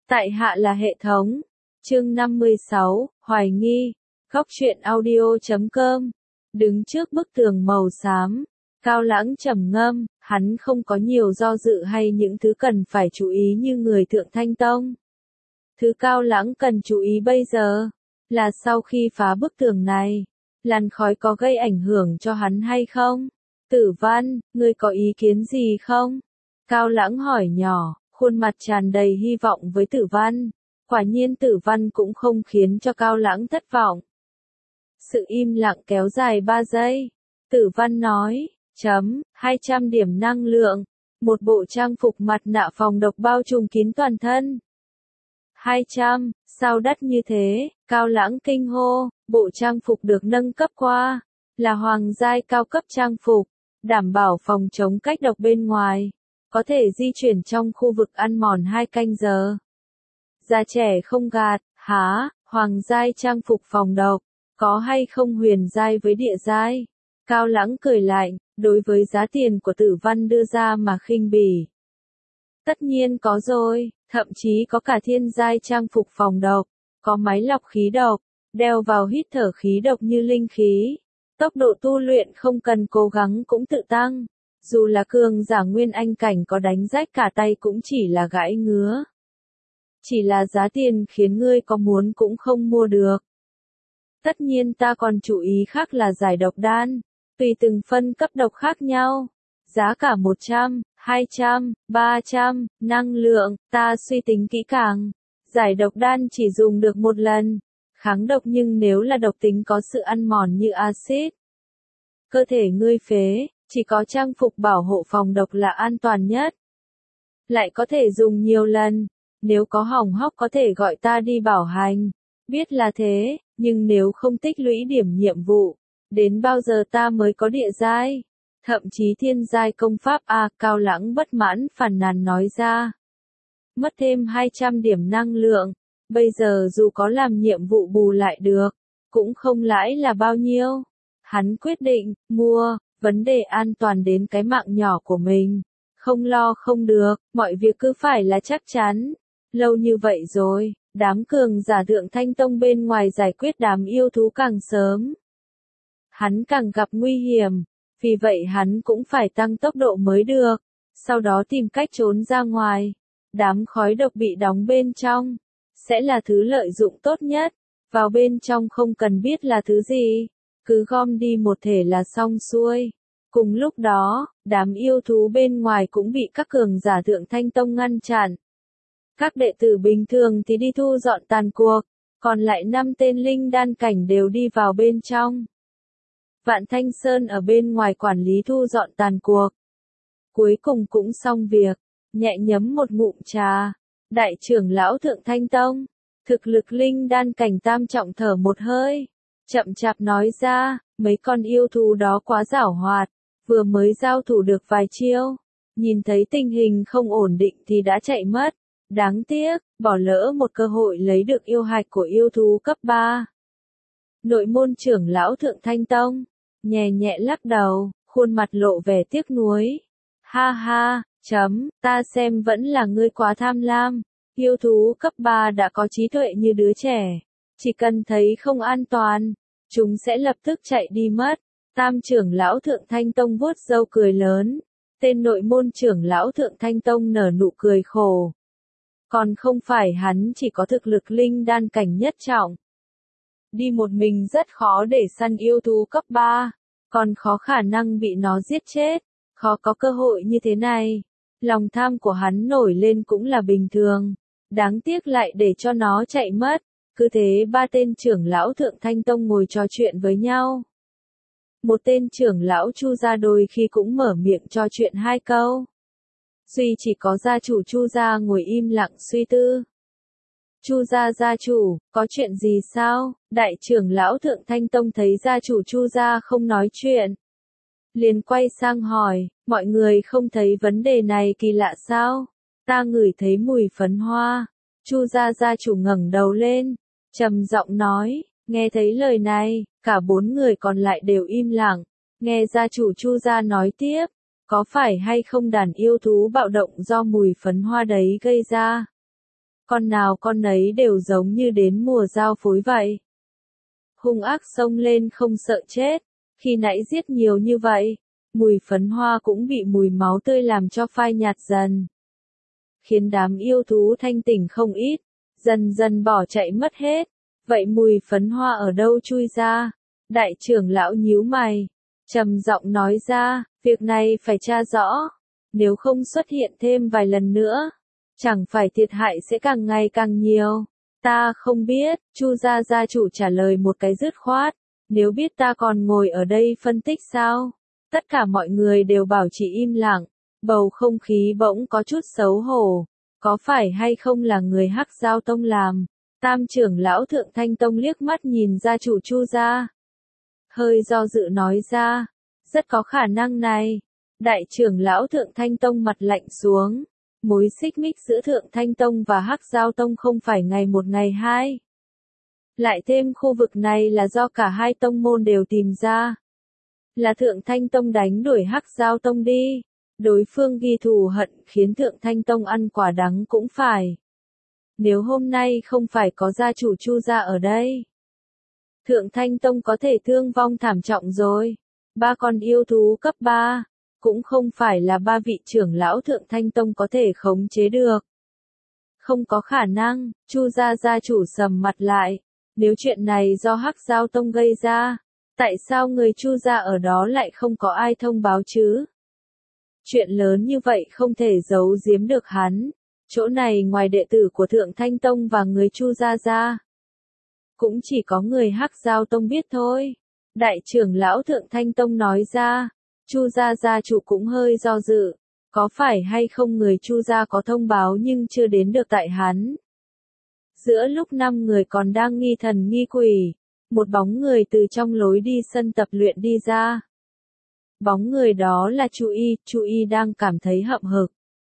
Tại hạ là hệ thống. Chương 56, Hoài nghi. Góc truyện audio.com. Đứng trước bức tường màu xám, Cao Lãng trầm ngâm, hắn không có nhiều do dự hay những thứ cần phải chú ý như người Thượng Thanh Tông. Thứ Cao Lãng cần chú ý bây giờ, là sau khi phá bức tường này, làn khói có gây ảnh hưởng cho hắn hay không? Tử Văn, ngươi có ý kiến gì không? Cao Lãng hỏi nhỏ, khuôn mặt tràn đầy hy vọng với Tử Văn. Quả nhiên Tử Văn cũng không khiến cho Cao Lãng thất vọng. Sự im lặng kéo dài 3 giây. Tử Văn nói, 200 điểm năng lượng. Một bộ trang phục mặt nạ phòng độc bao trùm kín toàn thân. 200, sao đắt như thế? Cao Lãng kinh hô, bộ trang phục được nâng cấp qua. Là hoàng giai cao cấp trang phục, đảm bảo phòng chống cách độc bên ngoài. Có thể di chuyển trong khu vực ăn mòn 2 canh giờ. Già trẻ không gạt, hả, hoàng giai trang phục phòng độc, có hay không huyền giai với địa giai? Cao Lãng cười lạnh, đối với giá tiền của Tử Văn đưa ra mà khinh bỉ. Tất nhiên có rồi, thậm chí có cả thiên giai trang phục phòng độc, có máy lọc khí độc, đeo vào hít thở khí độc như linh khí. Tốc độ tu luyện không cần cố gắng cũng tự tăng, dù là cường giả nguyên anh cảnh có đánh rách cả tay cũng chỉ là gãi ngứa. Chỉ là giá tiền khiến ngươi có muốn cũng không mua được. Tất nhiên ta còn chú ý khác là giải độc đan, tùy từng phân cấp độc khác nhau. Giá cả 100, 200, 300, năng lượng, ta suy tính kỹ càng. Giải độc đan chỉ dùng được một lần, kháng độc nhưng nếu là độc tính có sự ăn mòn như axit. Cơ thể ngươi phế, chỉ có trang phục bảo hộ phòng độc là an toàn nhất. Lại có thể dùng nhiều lần, nếu có hỏng hóc có thể gọi ta đi bảo hành. Biết là thế, nhưng nếu không tích lũy điểm nhiệm vụ, đến bao giờ ta mới có địa giai? Thậm chí thiên giai công pháp A. Cao Lãng bất mãn phàn nàn nói ra. Mất thêm 200 điểm năng lượng, bây giờ dù có làm nhiệm vụ bù lại được, cũng không lãi là bao nhiêu. Hắn quyết định, mua, vấn đề an toàn đến cái mạng nhỏ của mình. Không lo không được, mọi việc cứ phải là chắc chắn. Lâu như vậy rồi, đám cường giả Thượng Thanh Tông bên ngoài giải quyết đám yêu thú càng sớm. Hắn càng gặp nguy hiểm, vì vậy hắn cũng phải tăng tốc độ mới được, sau đó tìm cách trốn ra ngoài. Đám khói độc bị đóng bên trong, sẽ là thứ lợi dụng tốt nhất, vào bên trong không cần biết là thứ gì, cứ gom đi một thể là xong xuôi. Cùng lúc đó, đám yêu thú bên ngoài cũng bị các cường giả Thượng Thanh Tông ngăn chặn. Các đệ tử bình thường thì đi thu dọn tàn cuộc, còn lại 5 tên linh đan cảnh đều đi vào bên trong. Vạn Thanh Sơn ở bên ngoài quản lý thu dọn tàn cuộc. Cuối cùng cũng xong việc, nhẹ nhấm một ngụm trà. Đại trưởng lão Thượng Thanh Tông, thực lực linh đan cảnh tam trọng thở một hơi, chậm chạp nói ra, mấy con yêu thú đó quá giảo hoạt, vừa mới giao thủ được vài chiêu, nhìn thấy tình hình không ổn định thì đã chạy mất. Đáng tiếc, bỏ lỡ một cơ hội lấy được yêu hạch của yêu thú cấp 3. Nội môn trưởng lão Thượng Thanh Tông, nhẹ nhẹ lắc đầu, khuôn mặt lộ vẻ tiếc nuối. Ha ha, ta xem vẫn là ngươi quá tham lam. Yêu thú cấp 3 đã có trí tuệ như đứa trẻ. Chỉ cần thấy không an toàn, chúng sẽ lập tức chạy đi mất. Tam trưởng lão Thượng Thanh Tông vuốt râu cười lớn. Tên nội môn trưởng lão Thượng Thanh Tông nở nụ cười khổ. Còn không phải hắn chỉ có thực lực linh đan cảnh nhất trọng. Đi một mình rất khó để săn yêu thú cấp 3, còn khó khả năng bị nó giết chết, khó có cơ hội như thế này. Lòng tham của hắn nổi lên cũng là bình thường, đáng tiếc lại để cho nó chạy mất. Cứ thế 3 tên trưởng lão Thượng Thanh Tông ngồi trò chuyện với nhau. Một tên trưởng lão Chu gia đôi khi cũng mở miệng trò chuyện 2 câu. Duy chỉ có gia chủ Chu gia ngồi im lặng suy tư. Chu gia gia chủ, có chuyện gì sao? Đại trưởng lão Thượng Thanh Tông thấy gia chủ Chu gia không nói chuyện, liền quay sang hỏi, mọi người không thấy vấn đề này kỳ lạ sao? Ta ngửi thấy mùi phấn hoa. Chu gia gia chủ ngẩng đầu lên, trầm giọng nói, nghe thấy lời này, cả 4 người còn lại đều im lặng. Nghe gia chủ Chu gia nói tiếp, có phải hay không đàn yêu thú bạo động do mùi phấn hoa đấy gây ra? con nào con nấy đều giống như đến mùa giao phối vậy. Hung ác xông lên không sợ chết, khi nãy giết nhiều như vậy, mùi phấn hoa cũng bị mùi máu tươi làm cho phai nhạt dần. Khiến đám yêu thú thanh tỉnh không ít, dần dần bỏ chạy mất hết. Vậy mùi phấn hoa ở đâu chui ra? Đại trưởng lão nhíu mày, trầm giọng nói ra, việc này phải tra rõ. Nếu không xuất hiện thêm vài lần nữa, chẳng phải thiệt hại sẽ càng ngày càng nhiều. Ta không biết, Chu gia gia chủ trả lời một cái dứt khoát. Nếu biết ta còn ngồi ở đây phân tích sao? Tất cả mọi người đều bảo chỉ im lặng, bầu không khí bỗng có chút xấu hổ. Có phải hay không là người Hắc Giao Tông làm? Tam trưởng lão Thượng Thanh Tông liếc mắt nhìn gia chủ Chu gia. Hơi do dự nói ra, rất có khả năng này. Đại trưởng lão Thượng Thanh Tông mặt lạnh xuống. Mối xích mích giữa Thượng Thanh Tông và Hắc Giao Tông không phải ngày một ngày hai. Lại thêm khu vực này là do cả hai tông môn đều tìm ra. Là Thượng Thanh Tông đánh đuổi Hắc Giao Tông đi. Đối phương ghi thù hận khiến Thượng Thanh Tông ăn quả đắng cũng phải. Nếu hôm nay không phải có gia chủ Chu gia ở đây, Thượng Thanh Tông có thể thương vong thảm trọng rồi. 3 con yêu thú cấp 3, cũng không phải là 3 vị trưởng lão Thượng Thanh Tông có thể khống chế được. Không có khả năng, Chu gia gia chủ sầm mặt lại. Nếu chuyện này do Hắc Giao Tông gây ra, tại sao người Chu gia ở đó lại không có ai thông báo chứ? Chuyện lớn như vậy không thể giấu giếm được hắn. Chỗ này ngoài đệ tử của Thượng Thanh Tông và người Chu gia ra, cũng chỉ có người Hắc Giao Tông biết thôi. Đại trưởng lão Thượng Thanh Tông nói ra. Chu gia gia chủ cũng hơi do dự. Có phải hay không người Chu gia có thông báo nhưng chưa đến được tại hắn? Giữa lúc 5 người còn đang nghi thần nghi quỷ, một bóng người từ trong lối đi sân tập luyện đi ra. Bóng người đó là Chu Y đang cảm thấy hậm hực.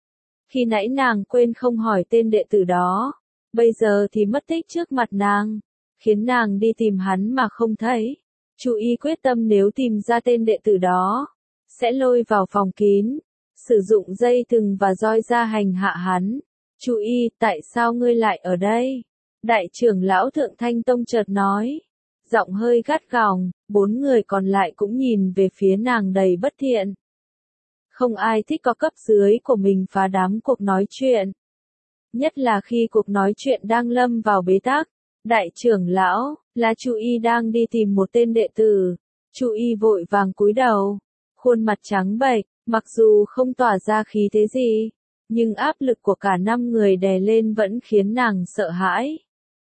Khi nãy nàng quên không hỏi tên đệ tử đó, bây giờ thì mất tích trước mặt nàng, khiến nàng đi tìm hắn mà không thấy. Chu Y quyết tâm nếu tìm ra tên đệ tử đó, sẽ lôi vào phòng kín, sử dụng dây thừng và roi ra hành hạ hắn. Chu Y, tại sao ngươi lại ở đây? Đại trưởng lão Thượng Thanh Tông chợt nói, giọng hơi gắt gỏng. 4 người còn lại cũng nhìn về phía nàng đầy bất thiện. Không ai thích có cấp dưới của mình phá đám cuộc nói chuyện. Nhất là khi cuộc nói chuyện đang lâm vào bế tắc. Đại trưởng lão, là Chu Y đang đi tìm một tên đệ tử. Chu Y vội vàng cúi đầu, khuôn mặt trắng bệch, mặc dù không tỏa ra khí thế gì, nhưng áp lực của cả 5 người đè lên vẫn khiến nàng sợ hãi.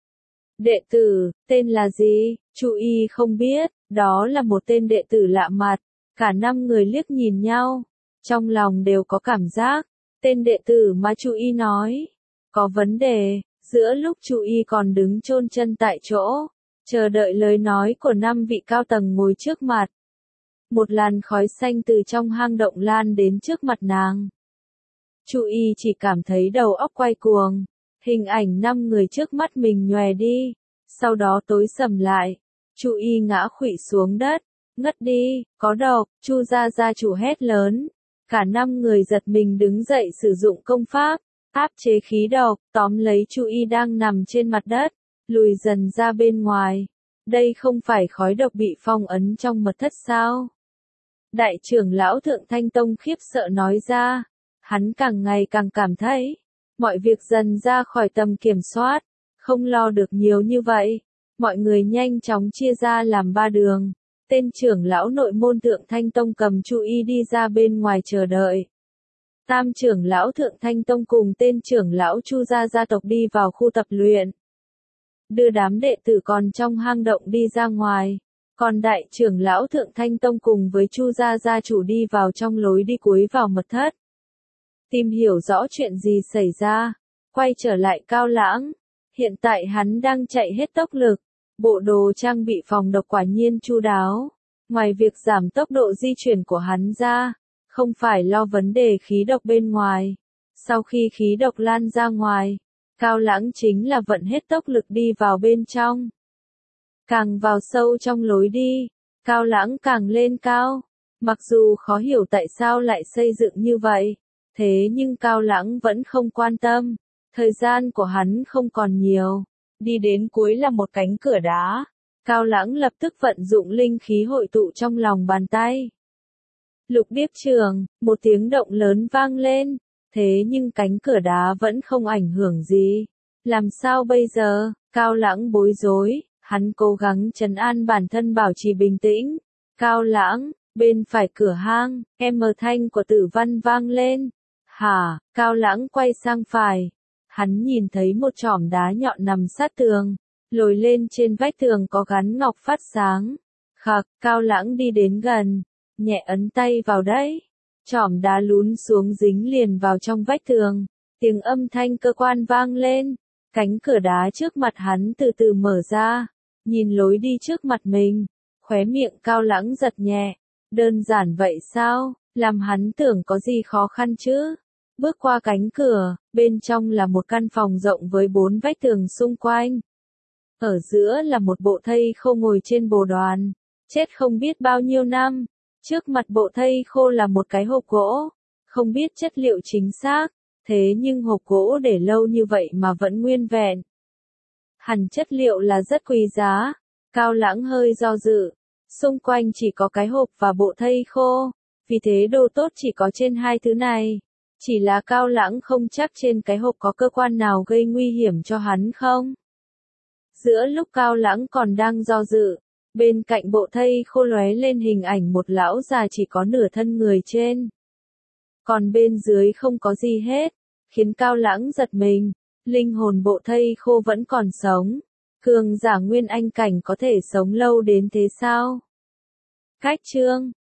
Đệ tử, tên là gì? Chu Y không biết, đó là một tên đệ tử lạ mặt. Cả 5 người liếc nhìn nhau, trong lòng đều có cảm giác, tên đệ tử mà Chu Y nói, có vấn đề. Giữa lúc Chu Y còn đứng chôn chân tại chỗ, chờ đợi lời nói của 5 vị cao tầng ngồi trước mặt. Một làn khói xanh từ trong hang động lan đến trước mặt nàng. Chu Y chỉ cảm thấy đầu óc quay cuồng. Hình ảnh 5 người trước mắt mình nhòe đi, sau đó tối sầm lại. Chu Y ngã khuỵu xuống đất, ngất đi, có độc. Chu gia gia chủ hét lớn. Cả 5 người giật mình đứng dậy sử dụng công pháp, áp chế khí độc, tóm lấy Chu Y đang nằm trên mặt đất, lùi dần ra bên ngoài. Đây không phải khói độc bị phong ấn trong mật thất sao? Đại trưởng lão Thượng Thanh Tông khiếp sợ nói ra. Hắn càng ngày càng cảm thấy mọi việc dần ra khỏi tầm kiểm soát, không lo được nhiều như vậy. Mọi người nhanh chóng chia ra làm 3 đường. Tên trưởng lão nội môn Thượng Thanh Tông cầm Chu Y đi ra bên ngoài chờ đợi. Tam trưởng lão Thượng Thanh Tông cùng tên trưởng lão Chu gia gia tộc đi vào khu tập luyện. Đưa đám đệ tử còn trong hang động đi ra ngoài. Còn đại trưởng lão Thượng Thanh Tông cùng với Chu gia gia chủ đi vào trong lối đi cuối vào mật thất. Tìm hiểu rõ chuyện gì xảy ra. Quay trở lại Cao Lãng. Hiện tại hắn đang chạy hết tốc lực. Bộ đồ trang bị phòng độc quả nhiên chu đáo. Ngoài việc giảm tốc độ di chuyển của hắn ra, không phải lo vấn đề khí độc bên ngoài. Sau khi khí độc lan ra ngoài, Cao Lãng chính là vận hết tốc lực đi vào bên trong. Càng vào sâu trong lối đi, Cao Lãng càng lên cao. Mặc dù khó hiểu tại sao lại xây dựng như vậy, thế nhưng Cao Lãng vẫn không quan tâm. Thời gian của hắn không còn nhiều. Đi đến cuối là một cánh cửa đá. Cao Lãng lập tức vận dụng linh khí hội tụ trong lòng bàn tay. Lục Điếp Trường, một tiếng động lớn vang lên. Thế nhưng cánh cửa đá vẫn không ảnh hưởng gì. Làm sao bây giờ? Cao Lãng bối rối, hắn cố gắng trấn an bản thân bảo trì bình tĩnh. Cao Lãng, bên phải cửa hang, thanh của Tử Văn vang lên. Hả? Cao Lãng quay sang phải. Hắn nhìn thấy một chỏm đá nhọn nằm sát tường, lồi lên trên vách tường có gắn ngọc phát sáng. Khặc, Cao Lãng đi đến gần, nhẹ ấn tay vào đấy. Chỏm đá lún xuống dính liền vào trong vách tường. Tiếng âm thanh cơ quan vang lên. Cánh cửa đá trước mặt hắn từ từ mở ra. Nhìn lối đi trước mặt mình. Khóe miệng Cao Lãng giật nhẹ. Đơn giản vậy sao? Làm hắn tưởng có gì khó khăn chứ? Bước qua cánh cửa, bên trong là một căn phòng rộng với 4 vách tường xung quanh. Ở giữa là một bộ thây khô ngồi trên bồ đoàn. Chết không biết bao nhiêu năm. Trước mặt bộ thây khô là một cái hộp gỗ. Không biết chất liệu chính xác. Thế nhưng hộp gỗ để lâu như vậy mà vẫn nguyên vẹn. Hẳn chất liệu là rất quý giá. Cao Lãng hơi do dự. Xung quanh chỉ có cái hộp và bộ thây khô. Vì thế đồ tốt chỉ có trên hai thứ này. Chỉ là Cao Lãng không chắc trên cái hộp có cơ quan nào gây nguy hiểm cho hắn không. Giữa lúc Cao Lãng còn đang do dự, bên cạnh bộ thây khô lóe lên hình ảnh một lão già chỉ có nửa thân người trên. Còn bên dưới không có gì hết, khiến Cao Lãng giật mình, linh hồn bộ thây khô vẫn còn sống. Cường giả nguyên anh cảnh có thể sống lâu đến thế sao? Cách chương